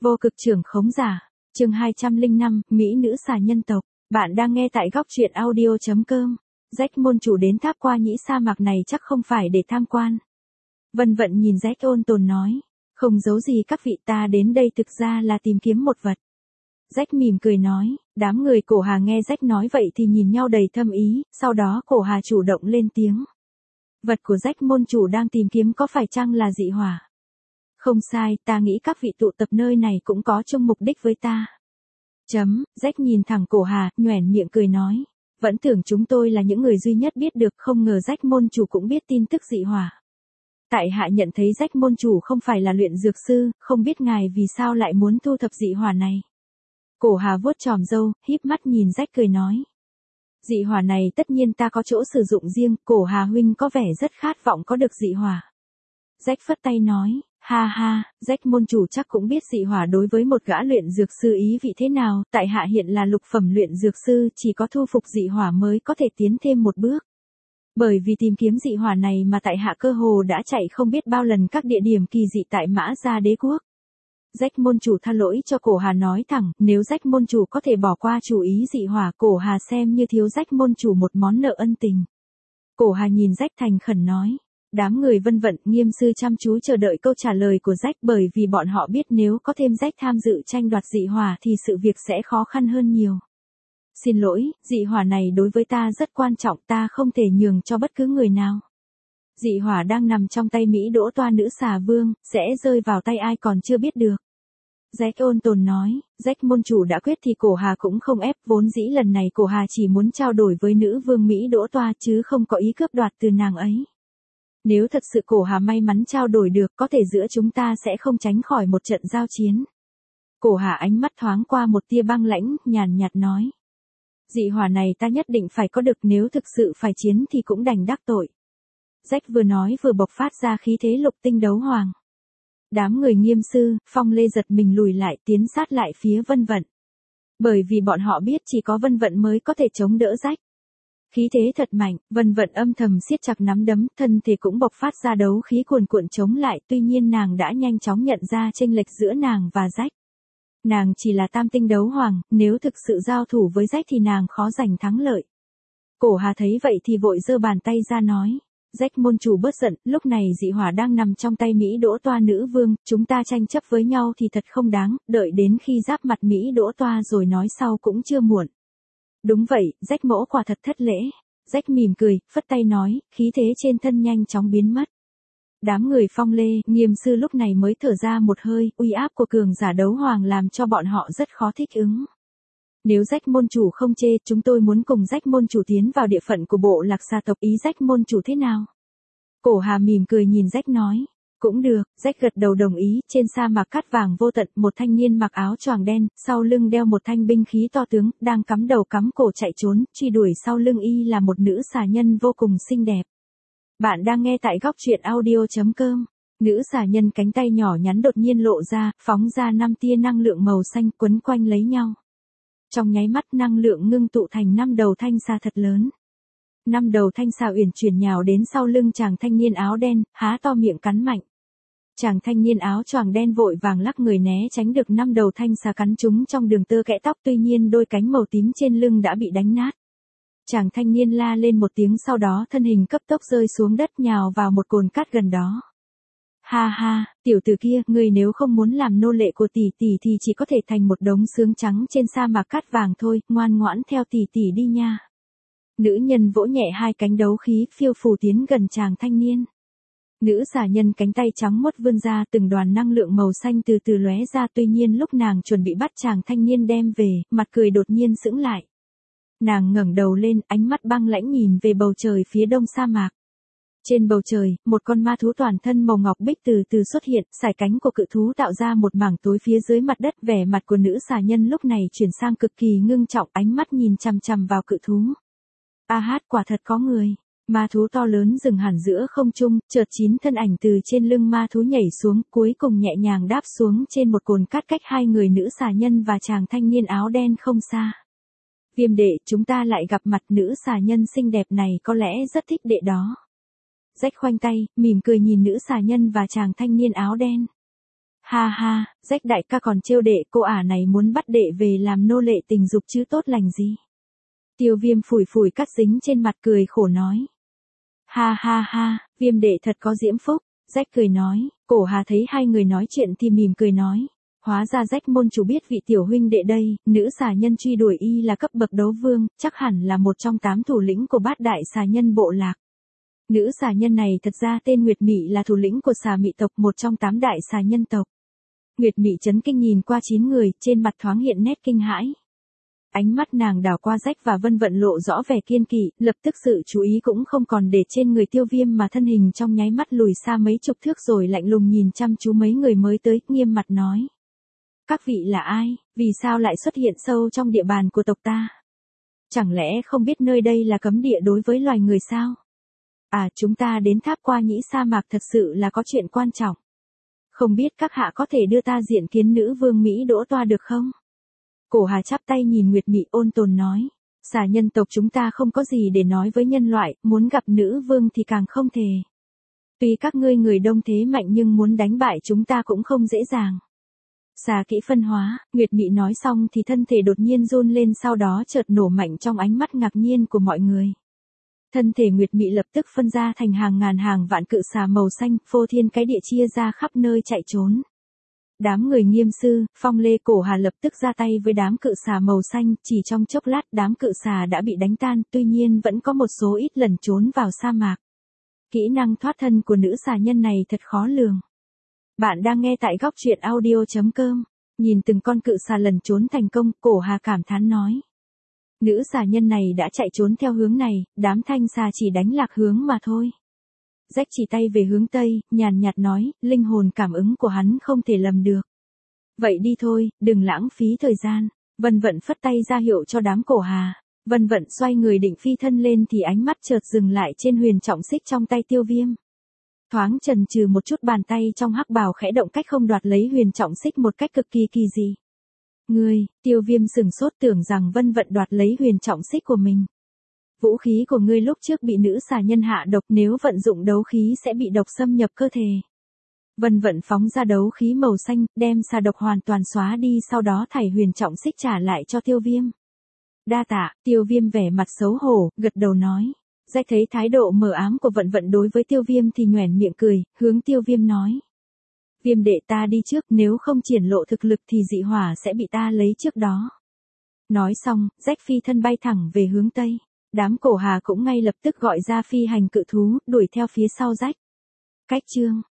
Vô cực trưởng khống giả. Chương 205, Mỹ nữ xà nhân tộc. Bạn đang nghe tại góc truyện audio.com. Jack môn chủ đến tháp qua nhĩ sa mạc này chắc không phải để tham quan. Vân Vận nhìn Jack ôn tồn nói. Không giấu gì các vị, ta đến đây thực ra là tìm kiếm một vật. Jack mỉm cười nói. Đám người Cổ Hà nghe Jack nói vậy thì nhìn nhau đầy thâm ý, sau đó Cổ Hà chủ động lên tiếng. Vật của Jack môn chủ đang tìm kiếm có phải chăng là dị hỏa? Không sai, ta nghĩ các vị tụ tập nơi này cũng có chung mục đích với ta. Jack nhìn thẳng Cổ Hà, nhoẻn miệng cười nói. Vẫn tưởng chúng tôi là những người duy nhất biết được, không ngờ Jack môn chủ cũng biết tin tức dị hỏa. Tại hạ nhận thấy Jack môn chủ không phải là luyện dược sư, không biết ngài vì sao lại muốn thu thập dị hỏa này. Cổ Hà vuốt chòm râu, híp mắt nhìn Jack cười nói. Dị hỏa này tất nhiên ta có chỗ sử dụng riêng, Cổ Hà huynh có vẻ rất khát vọng có được dị hỏa. Jack phất tay nói. Ha ha, Jack môn chủ chắc cũng biết dị hỏa đối với một gã luyện dược sư ý vị thế nào, tại hạ hiện là lục phẩm luyện dược sư, chỉ có thu phục dị hỏa mới có thể tiến thêm một bước. Bởi vì tìm kiếm dị hỏa này mà tại hạ cơ hồ đã chạy không biết bao lần các địa điểm kỳ dị tại Mã Gia Đế quốc. Jack môn chủ tha lỗi cho Cổ Hà nói thẳng, nếu Jack môn chủ có thể bỏ qua chủ ý dị hỏa, Cổ Hà xem như thiếu Jack môn chủ một món nợ ân tình. Cổ Hà nhìn Jack thành khẩn nói. Đám người Vân Vận, Nghiêm sư chăm chú chờ đợi câu trả lời của Jack, bởi vì bọn họ biết nếu có thêm Jack tham dự tranh đoạt dị hỏa thì sự việc sẽ khó khăn hơn nhiều. Xin lỗi, dị hỏa này đối với ta rất quan trọng, ta không thể nhường cho bất cứ người nào. Dị hỏa đang nằm trong tay Mỹ Đỗ Toa nữ xà vương, sẽ rơi vào tay ai còn chưa biết được. Jack ôn tồn nói. Jack môn chủ đã quyết thì Cổ Hà cũng không ép, vốn dĩ lần này Cổ Hà chỉ muốn trao đổi với nữ vương Mỹ Đỗ Toa chứ không có ý cướp đoạt từ nàng ấy. Nếu thật sự Cổ Hà may mắn trao đổi được, có thể giữa chúng ta sẽ không tránh khỏi một trận giao chiến. Cổ Hà ánh mắt thoáng qua một tia băng lãnh, nhàn nhạt nói. Dị hỏa này ta nhất định phải có được, nếu thực sự phải chiến thì cũng đành đắc tội. Jack vừa nói vừa bộc phát ra khí thế lục tinh đấu hoàng. Đám người Nghiêm sư, Phong Lê giật mình lùi lại, tiến sát lại phía Vân Vận. Bởi vì bọn họ biết chỉ có Vân Vận mới có thể chống đỡ Jack. Khí thế thật mạnh, Vân Vận âm thầm siết chặt nắm đấm, thân thể cũng bộc phát ra đấu khí cuồn cuộn chống lại, tuy nhiên nàng đã nhanh chóng nhận ra chênh lệch giữa nàng và Jack. Nàng chỉ là tam tinh đấu hoàng, nếu thực sự giao thủ với Jack thì nàng khó giành thắng lợi. Cổ Hà thấy vậy thì vội giơ bàn tay ra nói. Jack môn chủ bớt giận, lúc này dị hỏa đang nằm trong tay Mỹ Đỗ Toa nữ vương, chúng ta tranh chấp với nhau thì thật không đáng, đợi đến khi giáp mặt Mỹ Đỗ Toa rồi nói sau cũng chưa muộn. Đúng vậy, Jack mỗ quả thật thất lễ. Jack mỉm cười, phất tay nói, khí thế trên thân nhanh chóng biến mất. Đám người Phong Lê, Nghiêm sư lúc này mới thở ra một hơi, uy áp của cường giả đấu hoàng làm cho bọn họ rất khó thích ứng. Nếu Jack môn chủ không chê, chúng tôi muốn cùng Jack môn chủ tiến vào địa phận của bộ lạc xà tộc, ý Jack môn chủ thế nào? Cổ Hà mỉm cười nhìn Jack nói. Cũng được, Jack gật đầu đồng ý. Trên sa mạc cát vàng vô tận, một thanh niên mặc áo choàng đen, sau lưng đeo một thanh binh khí to tướng, đang cắm đầu cắm cổ chạy trốn, truy đuổi sau lưng y là một nữ xà nhân vô cùng xinh đẹp. Bạn đang nghe tại góc truyện audio.com. Nữ xà nhân cánh tay nhỏ nhắn đột nhiên lộ ra, phóng ra 5 tia năng lượng màu xanh quấn quanh lấy nhau. Trong nháy mắt năng lượng ngưng tụ thành 5 đầu thanh xà thật lớn. 5 đầu thanh xà uyển chuyển nhào đến sau lưng chàng thanh niên áo đen, há to miệng cắn mạnh. Chàng thanh niên áo choàng đen vội vàng lắc người né tránh được 5 đầu thanh xà cắn trúng trong đường tơ kẽ tóc, tuy nhiên đôi cánh màu tím trên lưng đã bị đánh nát. Chàng thanh niên la lên một tiếng, sau đó thân hình cấp tốc rơi xuống đất nhào vào một cồn cát gần đó. Ha ha, tiểu tử kia, ngươi nếu không muốn làm nô lệ của tỷ tỷ thì chỉ có thể thành một đống xương trắng trên sa mạc cát vàng thôi, ngoan ngoãn theo tỷ tỷ đi nha. Nữ nhân vỗ nhẹ hai cánh đấu khí phiêu phù tiến gần chàng thanh niên. Nữ xà nhân cánh tay trắng muốt vươn ra, từng đoàn năng lượng màu xanh từ từ lóe ra, tuy nhiên lúc nàng chuẩn bị bắt chàng thanh niên đem về, mặt cười đột nhiên sững lại. Nàng ngẩng đầu lên, ánh mắt băng lãnh nhìn về bầu trời phía đông sa mạc. Trên bầu trời, một con ma thú toàn thân màu ngọc bích từ từ xuất hiện, sải cánh của cự thú tạo ra một mảng tối phía dưới mặt đất, vẻ mặt của nữ xà nhân lúc này chuyển sang cực kỳ ngưng trọng, ánh mắt nhìn chằm chằm vào cự thú. A hát, quả thật có người. Ma thú to lớn dừng hẳn giữa không trung, chợt 9 thân ảnh từ trên lưng ma thú nhảy xuống, cuối cùng nhẹ nhàng đáp xuống trên một cồn cát cách hai người nữ xà nhân và chàng thanh niên áo đen không xa. Viêm đệ, chúng ta lại gặp mặt, nữ xà nhân xinh đẹp này có lẽ rất thích đệ đó. Jack khoanh tay, mỉm cười nhìn nữ xà nhân và chàng thanh niên áo đen. Ha ha, rách đại ca còn trêu đệ cô ả này muốn bắt đệ về làm nô lệ tình dục chứ tốt lành gì. Tiêu Viêm phủi phủi cắt dính trên mặt cười khổ nói. Ha ha ha, Viêm đệ thật có diễm phúc, rách cười nói, Cổ Hà thấy hai người nói chuyện thì mỉm cười nói. Hóa ra rách môn chủ biết vị tiểu huynh đệ đây, nữ xà nhân truy đuổi y là cấp bậc đấu vương, chắc hẳn là một trong 8 thủ lĩnh của bát đại xà nhân bộ lạc. Nữ xà nhân này thật ra tên Nguyệt Mị là thủ lĩnh của xà mị tộc, một trong 8 đại xà nhân tộc. Nguyệt Mị chấn kinh nhìn qua 9 người, trên mặt thoáng hiện nét kinh hãi. Ánh mắt nàng đảo qua rách và Vân Vận lộ rõ vẻ kiên kỵ, lập tức sự chú ý cũng không còn để trên người Tiêu Viêm mà thân hình trong nháy mắt lùi xa mấy chục thước rồi lạnh lùng nhìn chăm chú mấy người mới tới, nghiêm mặt nói. Các vị là ai, vì sao lại xuất hiện sâu trong địa bàn của tộc ta? Chẳng lẽ không biết nơi đây là cấm địa đối với loài người sao? À, chúng ta đến tháp qua nhĩ sa mạc thật sự là có chuyện quan trọng. Không biết các hạ có thể đưa ta diện kiến nữ vương Mỹ Đỗ Toa được không? Cổ Hà chắp tay nhìn Nguyệt Mị ôn tồn nói. Xà nhân tộc chúng ta không có gì để nói với nhân loại, muốn gặp nữ vương thì càng không thể. Tuy các ngươi người đông thế mạnh nhưng muốn đánh bại chúng ta cũng không dễ dàng. Xà kỹ phân hóa, Nguyệt Mị nói xong thì thân thể đột nhiên run lên, sau đó chợt nổ mạnh trong ánh mắt ngạc nhiên của mọi người. Thân thể Nguyệt Mị lập tức phân ra thành hàng ngàn hàng vạn cự xà màu xanh, phô thiên cái địa chia ra khắp nơi chạy trốn. Đám người Nghiêm Sư, Phong Lê, Cổ Hà lập tức ra tay với đám cự xà màu xanh, chỉ trong chốc lát đám cự xà đã bị đánh tan, tuy nhiên vẫn có một số ít lẩn trốn vào sa mạc. Kỹ năng thoát thân của nữ xà nhân này thật khó lường. Bạn đang nghe tại góc truyện audio.com. Nhìn từng con cự xà lẩn trốn thành công, Cổ Hà cảm thán nói. Nữ xà nhân này đã chạy trốn theo hướng này, đám thanh xà chỉ đánh lạc hướng mà thôi. Rách chỉ tay về hướng Tây, nhàn nhạt nói, linh hồn cảm ứng của hắn không thể lầm được. Vậy đi thôi, đừng lãng phí thời gian. Vân Vận phất tay ra hiệu cho đám Cổ Hà. Vân Vận xoay người định phi thân lên thì ánh mắt chợt dừng lại trên huyền trọng xích trong tay Tiêu Viêm. Thoáng chần chừ một chút, bàn tay trong hắc bào khẽ động cách không đoạt lấy huyền trọng xích một cách cực kỳ kỳ dị. Ngươi, Tiêu Viêm sửng sốt tưởng rằng Vân Vận đoạt lấy huyền trọng xích của mình. Vũ khí của ngươi lúc trước bị nữ xà nhân hạ độc, nếu vận dụng đấu khí sẽ bị độc xâm nhập cơ thể. Vân Vận phóng ra đấu khí màu xanh, đem xà độc hoàn toàn xóa đi, sau đó thảy huyền trọng xích trả lại cho Tiêu Viêm. Đa tạ, Tiêu Viêm vẻ mặt xấu hổ, gật đầu nói. Rách thấy thái độ mờ ám của Vận Vận đối với Tiêu Viêm thì nhoẻn miệng cười, hướng Tiêu Viêm nói. Viêm đệ ta đi trước, nếu không triển lộ thực lực thì dị hỏa sẽ bị ta lấy trước đó. Nói xong, rách phi thân bay thẳng về hướng Tây. Đám Cổ Hà cũng ngay lập tức gọi ra phi hành cự thú, đuổi theo phía sau rách. Cách chương